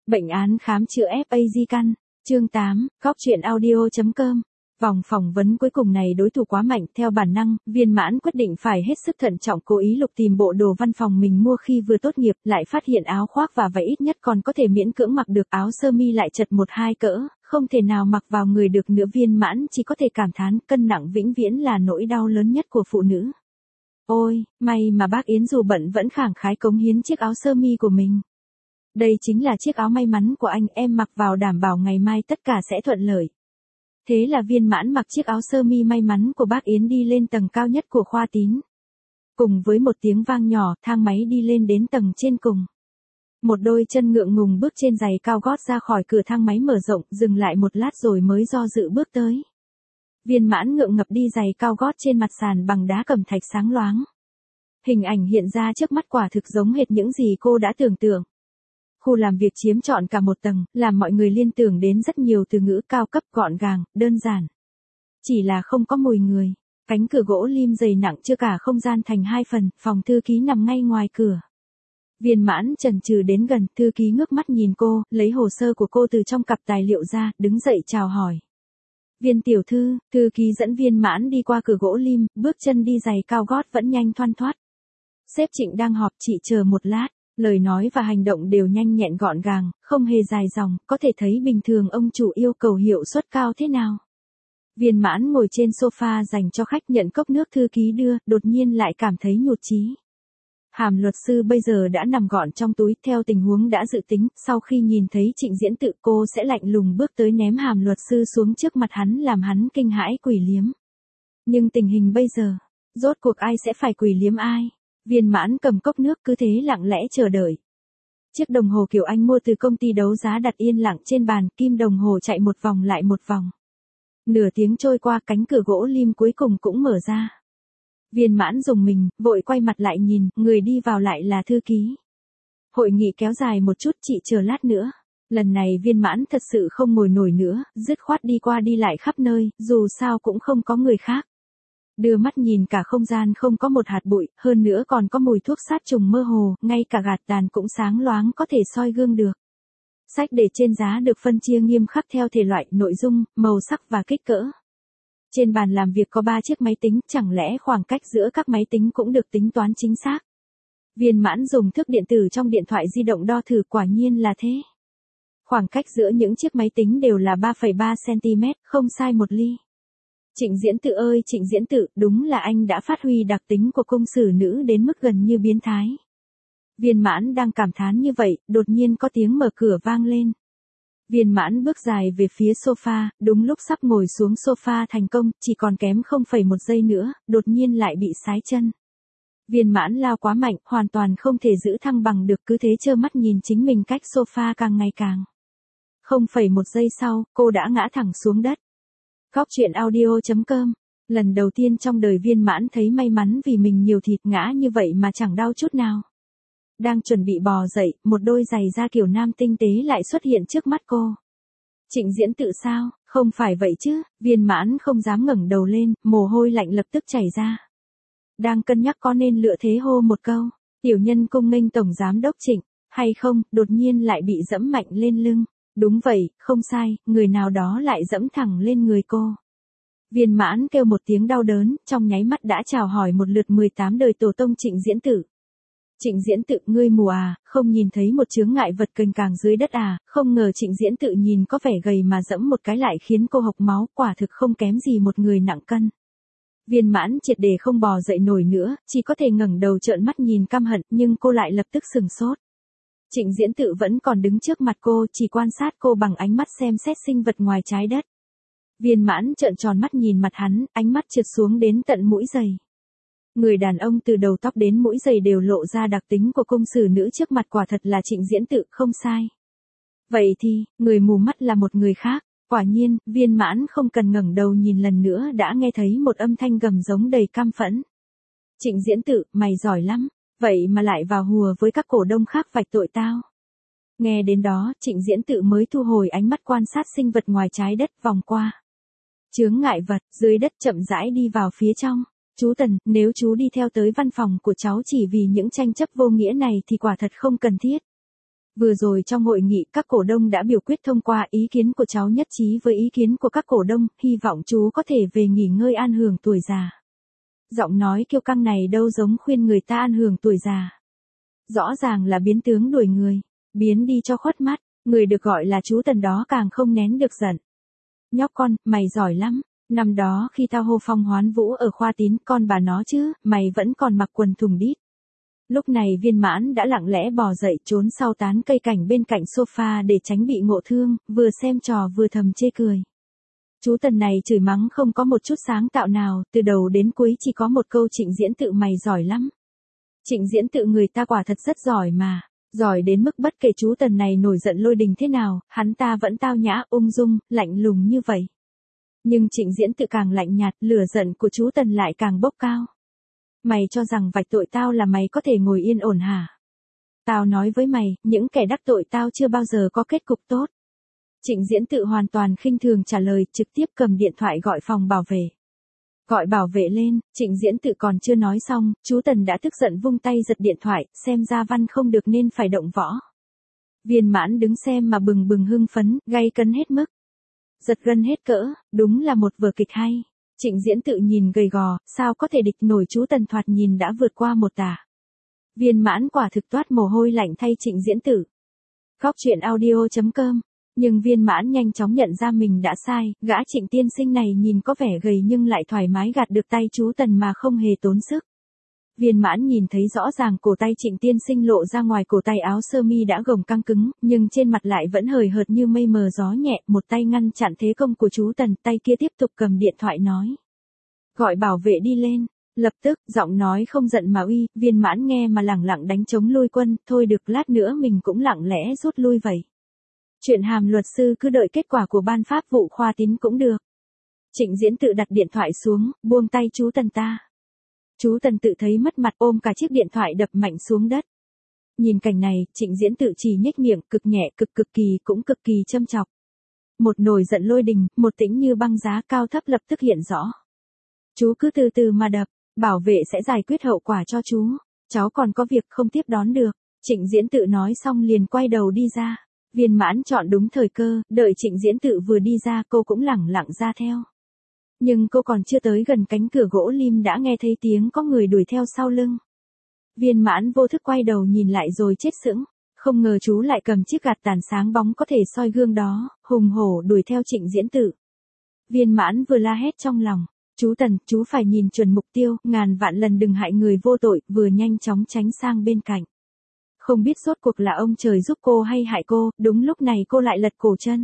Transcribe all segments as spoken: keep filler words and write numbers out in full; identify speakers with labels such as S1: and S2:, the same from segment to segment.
S1: Bệnh án khám chữa ép a di căn, chương tám, góc truyện audio chấm com. Vòng phỏng vấn cuối cùng này đối thủ quá mạnh, theo bản năng, Viên Mãn quyết định phải hết sức thận trọng, cố ý lục tìm bộ đồ văn phòng mình mua khi vừa tốt nghiệp, lại phát hiện áo khoác và váy ít nhất còn có thể miễn cưỡng mặc được, áo sơ mi lại chật một hai cỡ, không thể nào mặc vào người được nữa. Viên Mãn chỉ có thể cảm thán, cân nặng vĩnh viễn là nỗi đau lớn nhất của phụ nữ. Ôi, may mà bác Yến dù bận vẫn khẳng khái cống hiến chiếc áo sơ mi của mình. Đây chính là chiếc áo may mắn của anh, em mặc vào đảm bảo ngày mai tất cả sẽ thuận lợi. Thế là Viên Mãn mặc chiếc áo sơ mi may mắn của bác Yến đi lên tầng cao nhất của khoa tín. Cùng với một tiếng vang nhỏ, thang máy đi lên đến tầng trên cùng. Một đôi chân ngượng ngùng bước trên giày cao gót ra khỏi cửa thang máy mở rộng, dừng lại một lát rồi mới do dự bước tới. Viên Mãn ngượng ngập đi giày cao gót trên mặt sàn bằng đá cẩm thạch sáng loáng. Hình ảnh hiện ra trước mắt quả thực giống hệt những gì cô đã tưởng tượng. Khu làm việc chiếm trọn cả một tầng, làm mọi người liên tưởng đến rất nhiều từ ngữ cao cấp, gọn gàng, đơn giản. Chỉ là không có mùi người. Cánh cửa gỗ lim dày nặng chia cả không gian thành hai phần, phòng thư ký nằm ngay ngoài cửa. Viên Mãn chần chừ đến gần, thư ký ngước mắt nhìn cô, lấy hồ sơ của cô từ trong cặp tài liệu ra, đứng dậy chào hỏi. Viên tiểu thư, thư ký dẫn Viên Mãn đi qua cửa gỗ lim, bước chân đi giày cao gót vẫn nhanh thoăn thoắt. Sếp Trịnh đang họp, chị chờ một lát. Lời nói và hành động đều nhanh nhẹn gọn gàng, không hề dài dòng, có thể thấy bình thường ông chủ yêu cầu hiệu suất cao thế nào. Viên Mãn ngồi trên sofa dành cho khách, nhận cốc nước thư ký đưa, đột nhiên lại cảm thấy nhụt chí. Hàm luật sư bây giờ đã nằm gọn trong túi, theo tình huống đã dự tính, sau khi nhìn thấy Trịnh Diễn Tự cô sẽ lạnh lùng bước tới ném hàm luật sư xuống trước mặt hắn làm hắn kinh hãi quỷ liếm. Nhưng tình hình bây giờ, rốt cuộc ai sẽ phải quỷ liếm ai? Viên Mãn cầm cốc nước cứ thế lặng lẽ chờ đợi. Chiếc đồng hồ kiểu Anh mua từ công ty đấu giá đặt yên lặng trên bàn, kim đồng hồ chạy một vòng lại một vòng. Nửa tiếng trôi qua, cánh cửa gỗ lim cuối cùng cũng mở ra. Viên Mãn rùng mình, vội quay mặt lại nhìn, người đi vào lại là thư ký. Hội nghị kéo dài một chút, chị chờ lát nữa. Lần này Viên Mãn thật sự không ngồi nổi nữa, dứt khoát đi qua đi lại khắp nơi, dù sao cũng không có người khác. Đưa mắt nhìn cả không gian không có một hạt bụi, hơn nữa còn có mùi thuốc sát trùng mơ hồ, ngay cả gạt tàn cũng sáng loáng có thể soi gương được. Sách để trên giá được phân chia nghiêm khắc theo thể loại, nội dung, màu sắc và kích cỡ. Trên bàn làm việc có ba chiếc máy tính, chẳng lẽ khoảng cách giữa các máy tính cũng được tính toán chính xác. Viên Mãn dùng thước điện tử trong điện thoại di động đo thử, quả nhiên là thế. Khoảng cách giữa những chiếc máy tính đều là ba phẩy ba xăng-ti-mét, không sai một ly. Trịnh Diễn Tự ơi Trịnh Diễn Tự, đúng là anh đã phát huy đặc tính của công sử nữ đến mức gần như biến thái. Viên Mãn đang cảm thán như vậy, đột nhiên có tiếng mở cửa vang lên. Viên Mãn bước dài về phía sofa, đúng lúc sắp ngồi xuống sofa thành công, chỉ còn kém không phẩy một giây nữa, đột nhiên lại bị sái chân. Viên Mãn lao quá mạnh, hoàn toàn không thể giữ thăng bằng được, cứ thế trơ mắt nhìn chính mình cách sofa càng ngày càng. Không phẩy một giây sau, cô đã ngã thẳng xuống đất. Góc truyện audio chấm com. Lần đầu tiên trong đời Viên Mãn thấy may mắn vì mình nhiều thịt, ngã như vậy mà chẳng đau chút nào. Đang chuẩn bị bò dậy, một đôi giày da kiểu nam tinh tế lại xuất hiện trước mắt cô. Trịnh Diễn Tự sao? Không phải vậy chứ? Viên Mãn không dám ngẩng đầu lên, mồ hôi lạnh lập tức chảy ra. Đang cân nhắc có nên lựa thế hô một câu, tiểu nhân cung nghênh tổng giám đốc Trịnh, hay không, đột nhiên lại bị dẫm mạnh lên lưng. Đúng vậy, không sai, người nào đó lại dẫm thẳng lên người cô. Viên Mãn kêu một tiếng đau đớn, trong nháy mắt đã chào hỏi một lượt mười tám đời tổ tông Trịnh Diễn Tự. Trịnh Diễn Tự, ngươi mù à, không nhìn thấy một chướng ngại vật kềnh càng dưới đất à? Không ngờ Trịnh Diễn Tự nhìn có vẻ gầy mà dẫm một cái lại khiến cô hộc máu, quả thực không kém gì một người nặng cân. Viên Mãn triệt để không bò dậy nổi nữa, chỉ có thể ngẩng đầu trợn mắt nhìn căm hận, nhưng cô lại lập tức sừng sốt. Trịnh Diễn Tự vẫn còn đứng trước mặt cô, chỉ quan sát cô bằng ánh mắt xem xét sinh vật ngoài trái đất. Viên Mãn trợn tròn mắt nhìn mặt hắn, ánh mắt trượt xuống đến tận mũi giày. Người đàn ông từ đầu tóc đến mũi giày đều lộ ra đặc tính của công sử nữ trước mặt, quả thật là Trịnh Diễn Tự, không sai. Vậy thì, người mù mắt là một người khác. Quả nhiên, Viên Mãn không cần ngẩng đầu nhìn lần nữa đã nghe thấy một âm thanh gầm giống đầy căm phẫn. Trịnh Diễn Tự, mày giỏi lắm. Vậy mà lại vào hùa với các cổ đông khác vạch tội tao. Nghe đến đó, Trịnh Diễn Tự mới thu hồi ánh mắt quan sát sinh vật ngoài trái đất, vòng qua chướng ngại vật, dưới đất chậm rãi đi vào phía trong. Chú Tần, nếu chú đi theo tới văn phòng của cháu chỉ vì những tranh chấp vô nghĩa này thì quả thật không cần thiết. Vừa rồi trong hội nghị các cổ đông đã biểu quyết thông qua ý kiến của cháu nhất trí với ý kiến của các cổ đông, hy vọng chú có thể về nghỉ ngơi an hưởng tuổi già. Giọng nói kiêu căng này đâu giống khuyên người ta an hưởng tuổi già. Rõ ràng là biến tướng đuổi người, biến đi cho khuất mắt, người được gọi là chú Tần đó càng không nén được giận. Nhóc con, mày giỏi lắm, năm đó khi tao hô phong hoán vũ ở khoa tín con bà nó chứ, mày vẫn còn mặc quần thùng đít. Lúc này Viên Mãn đã lặng lẽ bò dậy trốn sau tán cây cảnh bên cạnh sofa để tránh bị ngộ thương, vừa xem trò vừa thầm chê cười. Chú Tần này chửi mắng không có một chút sáng tạo nào, từ đầu đến cuối chỉ có một câu Trịnh Diễn Tự mày giỏi lắm. Trịnh Diễn Tự người ta quả thật rất giỏi mà, giỏi đến mức bất kể chú Tần này nổi giận lôi đình thế nào, hắn ta vẫn tao nhã, ung dung, lạnh lùng như vậy. Nhưng Trịnh Diễn Tự càng lạnh nhạt, lửa giận của chú Tần lại càng bốc cao. Mày cho rằng vạch tội tao là mày có thể ngồi yên ổn hả? Tao nói với mày, những kẻ đắc tội tao chưa bao giờ có kết cục tốt. Trịnh Diễn Tự hoàn toàn khinh thường trả lời, trực tiếp cầm điện thoại gọi phòng bảo vệ. Gọi bảo vệ lên, Trịnh Diễn Tự còn chưa nói xong, chú Tần đã tức giận vung tay giật điện thoại, xem ra văn không được nên phải động võ. Viên Mãn đứng xem mà bừng bừng hưng phấn, gay cấn hết mức. Giật gân hết cỡ, đúng là một vở kịch hay. Trịnh Diễn Tự nhìn gầy gò, sao có thể địch nổi chú Tần thoạt nhìn đã vượt qua một tả. Viên Mãn quả thực toát mồ hôi lạnh thay Trịnh Diễn Tự. Góc truyện audio chấm com. Nhưng Viên Mãn nhanh chóng nhận ra mình đã sai, gã Trịnh tiên sinh này nhìn có vẻ gầy nhưng lại thoải mái gạt được tay chú Tần mà không hề tốn sức. Viên Mãn nhìn thấy rõ ràng cổ tay Trịnh tiên sinh lộ ra ngoài cổ tay áo sơ mi đã gồng căng cứng, nhưng trên mặt lại vẫn hời hợt như mây mờ gió nhẹ, một tay ngăn chặn thế công của chú Tần, tay kia tiếp tục cầm điện thoại nói. Gọi bảo vệ đi lên. Lập tức, giọng nói không giận mà uy, Viên Mãn nghe mà lẳng lặng đánh chống lui quân, thôi được lát nữa mình cũng lặng lẽ rút lui vậy. Chuyện hàm luật sư cứ đợi kết quả của ban pháp vụ khoa tín cũng được. Trịnh Diễn Tự đặt điện thoại xuống, buông tay chú Tần ta. Chú Tần tự thấy mất mặt ôm cả chiếc điện thoại đập mạnh xuống đất. Nhìn cảnh này, Trịnh Diễn Tự chỉ nhếch miệng, cực nhẹ cực cực kỳ cũng cực kỳ châm chọc. Một nổi giận lôi đình, một tĩnh như băng giá cao thấp lập tức hiện rõ. Chú cứ từ từ mà đập, bảo vệ sẽ giải quyết hậu quả cho chú. Cháu còn có việc không tiếp đón được. Trịnh Diễn Tự nói xong liền quay đầu đi ra. Viên Mãn chọn đúng thời cơ, đợi Trịnh Diễn Tự vừa đi ra cô cũng lẳng lặng ra theo. Nhưng cô còn chưa tới gần cánh cửa gỗ lim đã nghe thấy tiếng có người đuổi theo sau lưng. Viên Mãn vô thức quay đầu nhìn lại rồi chết sững, không ngờ chú lại cầm chiếc gạt tàn sáng bóng có thể soi gương đó, hùng hổ đuổi theo Trịnh Diễn Tự. Viên Mãn vừa la hét trong lòng, chú Tần, chú phải nhìn chuẩn mục tiêu, ngàn vạn lần đừng hại người vô tội, vừa nhanh chóng tránh sang bên cạnh. Không biết rốt cuộc là ông trời giúp cô hay hại cô, đúng lúc này cô lại lật cổ chân.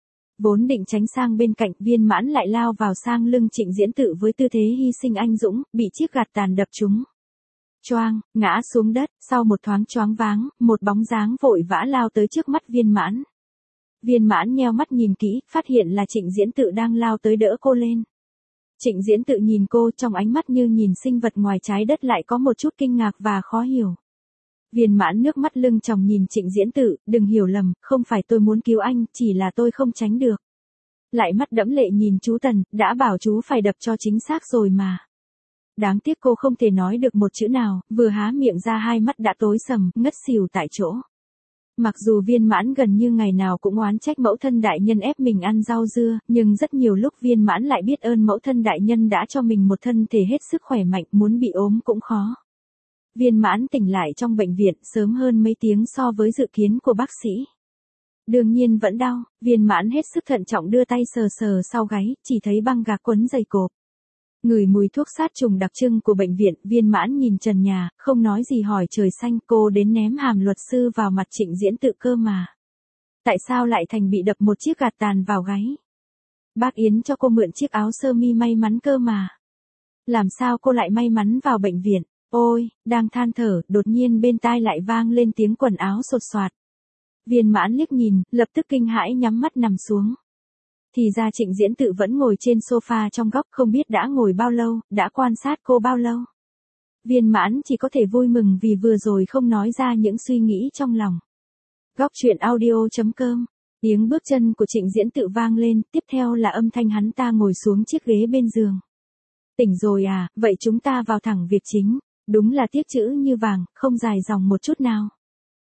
S1: Vốn định tránh sang bên cạnh, Viên Mãn lại lao vào sang lưng Trịnh Diễn Tự với tư thế hy sinh anh dũng, bị chiếc gạt tàn đập trúng. Choang, ngã xuống đất, sau một thoáng choáng váng, một bóng dáng vội vã lao tới trước mắt Viên Mãn. Viên Mãn nheo mắt nhìn kỹ, phát hiện là Trịnh Diễn Tự đang lao tới đỡ cô lên. Trịnh Diễn Tự nhìn cô trong ánh mắt như nhìn sinh vật ngoài trái đất lại có một chút kinh ngạc và khó hiểu. Viên Mãn nước mắt lưng tròng nhìn Trịnh Diễn Tự, đừng hiểu lầm, không phải tôi muốn cứu anh, chỉ là tôi không tránh được. Lại mắt đẫm lệ nhìn chú Tần, đã bảo chú phải đập cho chính xác rồi mà. Đáng tiếc cô không thể nói được một chữ nào, vừa há miệng ra hai mắt đã tối sầm, ngất xỉu tại chỗ. Mặc dù Viên Mãn gần như ngày nào cũng oán trách mẫu thân đại nhân ép mình ăn rau dưa, nhưng rất nhiều lúc Viên Mãn lại biết ơn mẫu thân đại nhân đã cho mình một thân thể hết sức khỏe mạnh, muốn bị ốm cũng khó. Viên Mãn tỉnh lại trong bệnh viện sớm hơn mấy tiếng so với dự kiến của bác sĩ. Đương nhiên vẫn đau, Viên Mãn hết sức thận trọng đưa tay sờ sờ sau gáy, chỉ thấy băng gạc quấn dày cộp. Ngửi mùi thuốc sát trùng đặc trưng của bệnh viện, Viên Mãn nhìn trần nhà, không nói gì hỏi trời xanh, cô đến ném hàm luật sư vào mặt Trịnh Diễn Tự cơ mà. Tại sao lại thành bị đập một chiếc gạt tàn vào gáy? Bác Yến cho cô mượn chiếc áo sơ mi may mắn cơ mà. Làm sao cô lại may mắn vào bệnh viện? Ôi, đang than thở, đột nhiên bên tai lại vang lên tiếng quần áo sột soạt. Viên Mãn liếc nhìn, lập tức kinh hãi nhắm mắt nằm xuống. Thì ra Trịnh Diễn Tự vẫn ngồi trên sofa trong góc, không biết đã ngồi bao lâu, đã quan sát cô bao lâu. Viên Mãn chỉ có thể vui mừng vì vừa rồi không nói ra những suy nghĩ trong lòng. Góc truyện audio chấm com. Tiếng bước chân của Trịnh Diễn Tự vang lên, tiếp theo là âm thanh hắn ta ngồi xuống chiếc ghế bên giường. Tỉnh rồi à, vậy chúng ta vào thẳng việc chính. Đúng là tiếc chữ như vàng, không dài dòng một chút nào.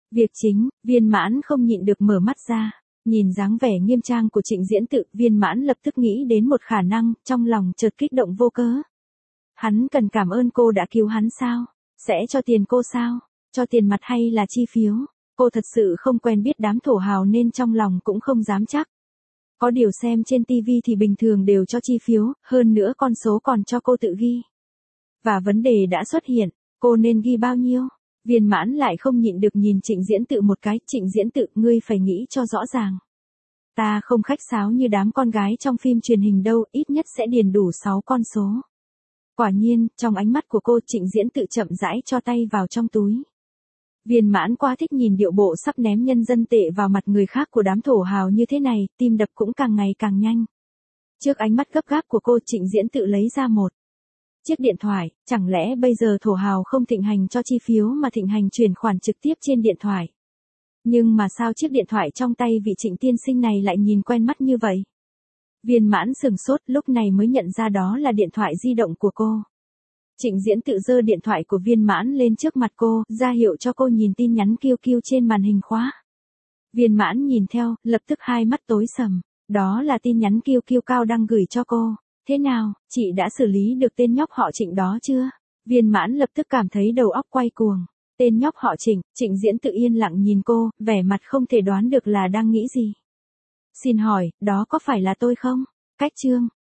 S1: Việc chính, Viên Mãn không nhịn được mở mắt ra. Nhìn dáng vẻ nghiêm trang của Trịnh Diễn Tự, Viên Mãn lập tức nghĩ đến một khả năng, trong lòng chợt kích động vô cớ. Hắn cần cảm ơn cô đã cứu hắn sao? Sẽ cho tiền cô sao? Cho tiền mặt hay là chi phiếu? Cô thật sự không quen biết đám thổ hào nên trong lòng cũng không dám chắc. Có điều xem trên tivi thì bình thường đều cho chi phiếu, hơn nữa con số còn cho cô tự ghi. Và vấn đề đã xuất hiện, cô nên ghi bao nhiêu? Viên Mãn lại không nhịn được nhìn Trịnh Diễn Tự một cái, Trịnh Diễn Tự, ngươi phải nghĩ cho rõ ràng. Ta không khách sáo như đám con gái trong phim truyền hình đâu, ít nhất sẽ điền đủ sáu con số. Quả nhiên, trong ánh mắt của cô, Trịnh Diễn Tự chậm rãi cho tay vào trong túi. Viên Mãn quá thích nhìn điệu bộ sắp ném nhân dân tệ vào mặt người khác của đám thổ hào như thế này, tim đập cũng càng ngày càng nhanh. Trước ánh mắt gấp gáp của cô, Trịnh Diễn Tự lấy ra một chiếc điện thoại, chẳng lẽ bây giờ thổ hào không thịnh hành cho chi phiếu mà thịnh hành chuyển khoản trực tiếp trên điện thoại? Nhưng mà sao chiếc điện thoại trong tay vị Trịnh tiên sinh này lại nhìn quen mắt như vậy? Viên Mãn sừng sốt, lúc này mới nhận ra đó là điện thoại di động của cô. Trịnh Diễn Tự giơ điện thoại của Viên Mãn lên trước mặt cô, ra hiệu cho cô nhìn tin nhắn kiu kiu trên màn hình khóa. Viên Mãn nhìn theo, lập tức hai mắt tối sầm. Đó là tin nhắn kiu kiu Cao Đăng gửi cho cô. Thế nào, chị đã xử lý được tên nhóc họ Trịnh đó chưa? Viên Mãn lập tức cảm thấy đầu óc quay cuồng. Tên nhóc họ Trịnh, Trịnh Diễn Tự yên lặng nhìn cô, vẻ mặt không thể đoán được là đang nghĩ gì. Xin hỏi, đó có phải là tôi không? Cách chương.